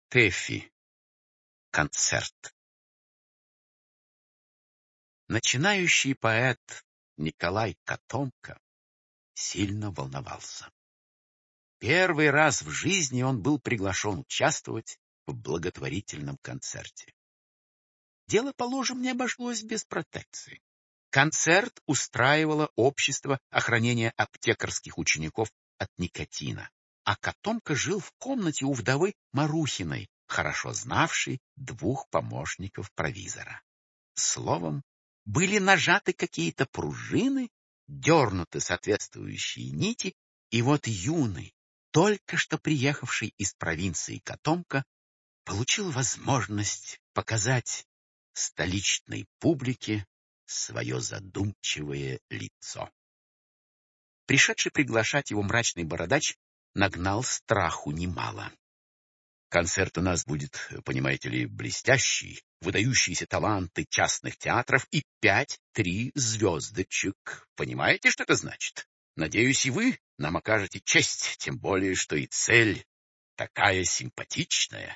ТЭФИ. Концерт. Начинающий поэт Николай Котомка сильно волновался. Первый раз в жизни он был приглашен участвовать в благотворительном концерте. Дело, положим, не обошлось без протекции. Концерт устраивало общество охранения аптекарских учеников от никотина, а Котомка жил в комнате у вдовы Марухиной, хорошо знавшей двух помощников провизора. Словом, были нажаты какие-то пружины, дернуты соответствующие нити, и вот юный, только что приехавший из провинции Котомка, получил возможность показать столичной публике свое задумчивое лицо. Пришедший приглашать его мрачный бородач нагнал страху немало. Концерт у нас будет, понимаете ли, блестящий, выдающиеся таланты частных театров и 5-3 звездочек. Понимаете, что это значит? Надеюсь, и вы нам окажете честь, тем более, что и цель такая симпатичная.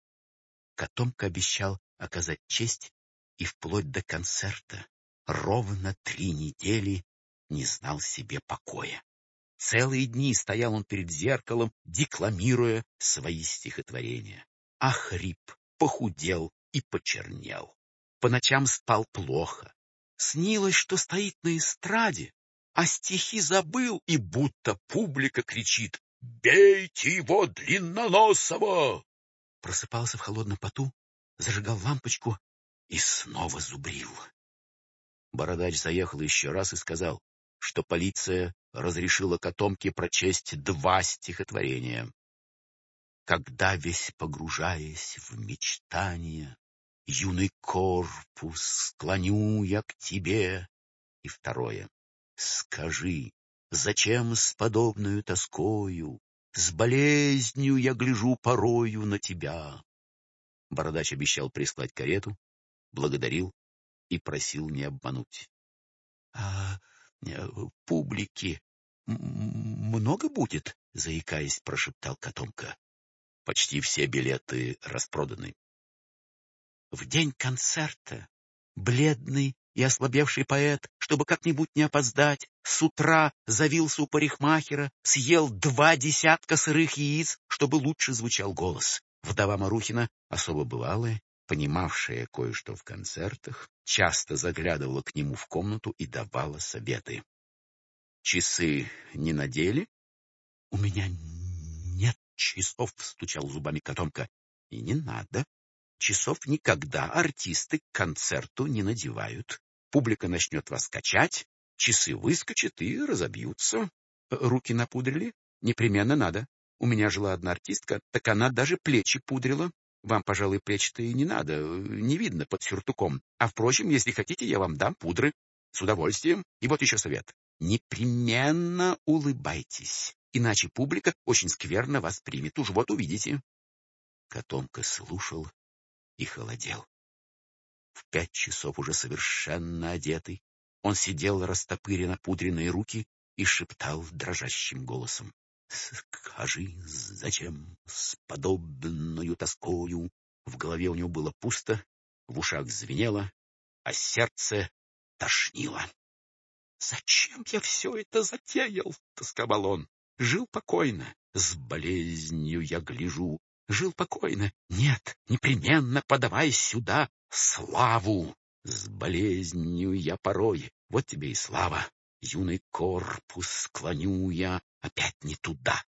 Котомка обещал оказать честь и вплоть до концерта ровно 3 недели не знал себе покоя. Целые дни стоял он перед зеркалом, декламируя свои стихотворения. Охрип, похудел и почернел. По ночам спал плохо. Снилось, что стоит на эстраде, а стихи забыл, и будто публика кричит: «Бейте его, длинноносого!» Просыпался в холодном поту, зажигал лампочку и снова зубрил. Бородач заехал еще раз и сказал, что полиция разрешила Котомке прочесть 2 стихотворения. Когда, весь погружаясь в мечтания, юный корпус склоню я к тебе. И второе. Скажи, зачем с подобною тоскою, с болезнью я гляжу порою на тебя? Бородач обещал прислать карету, благодарил и просил не обмануть. Публики много будет? — заикаясь, прошептал Котомка. Почти все билеты распроданы. В день концерта бледный и ослабевший поэт, чтобы как-нибудь не опоздать, с утра завился у парикмахера, съел 2 десятка сырых яиц, чтобы лучше звучал голос. Вдова Марухина, особо бывалая, понимавшая кое-что в концертах, часто заглядывала к нему в комнату и давала советы. «Часы не надели?» «У меня нет часов», — стучал зубами Котомка. «И не надо. Часов никогда артисты к концерту не надевают. Публика начнет вас качать, часы выскочат и разобьются. Руки напудрили? Непременно надо. У меня жила одна артистка, так она даже плечи пудрила. Вам, пожалуй, плечи-то и не надо, не видно под сюртуком. А, впрочем, если хотите, я вам дам пудры. С удовольствием. И вот еще совет. Непременно улыбайтесь, иначе публика очень скверно вас примет. Уж вот увидите». Котомка слушал и холодел. В 5 часов уже совершенно одетый, он сидел, растопыря напудренные руки, и шептал дрожащим голосом: «Скажи, зачем с подобною тоскою?» В голове у него было пусто, в ушах звенело, а сердце тошнило. «Зачем я все это затеял?» — тосковал он. «Жил покойно, с болезнью я гляжу. Жил покойно. Нет, непременно подавай сюда славу. С болезнью я порой. Вот тебе и слава. Юный корпус склоню я опять не туда.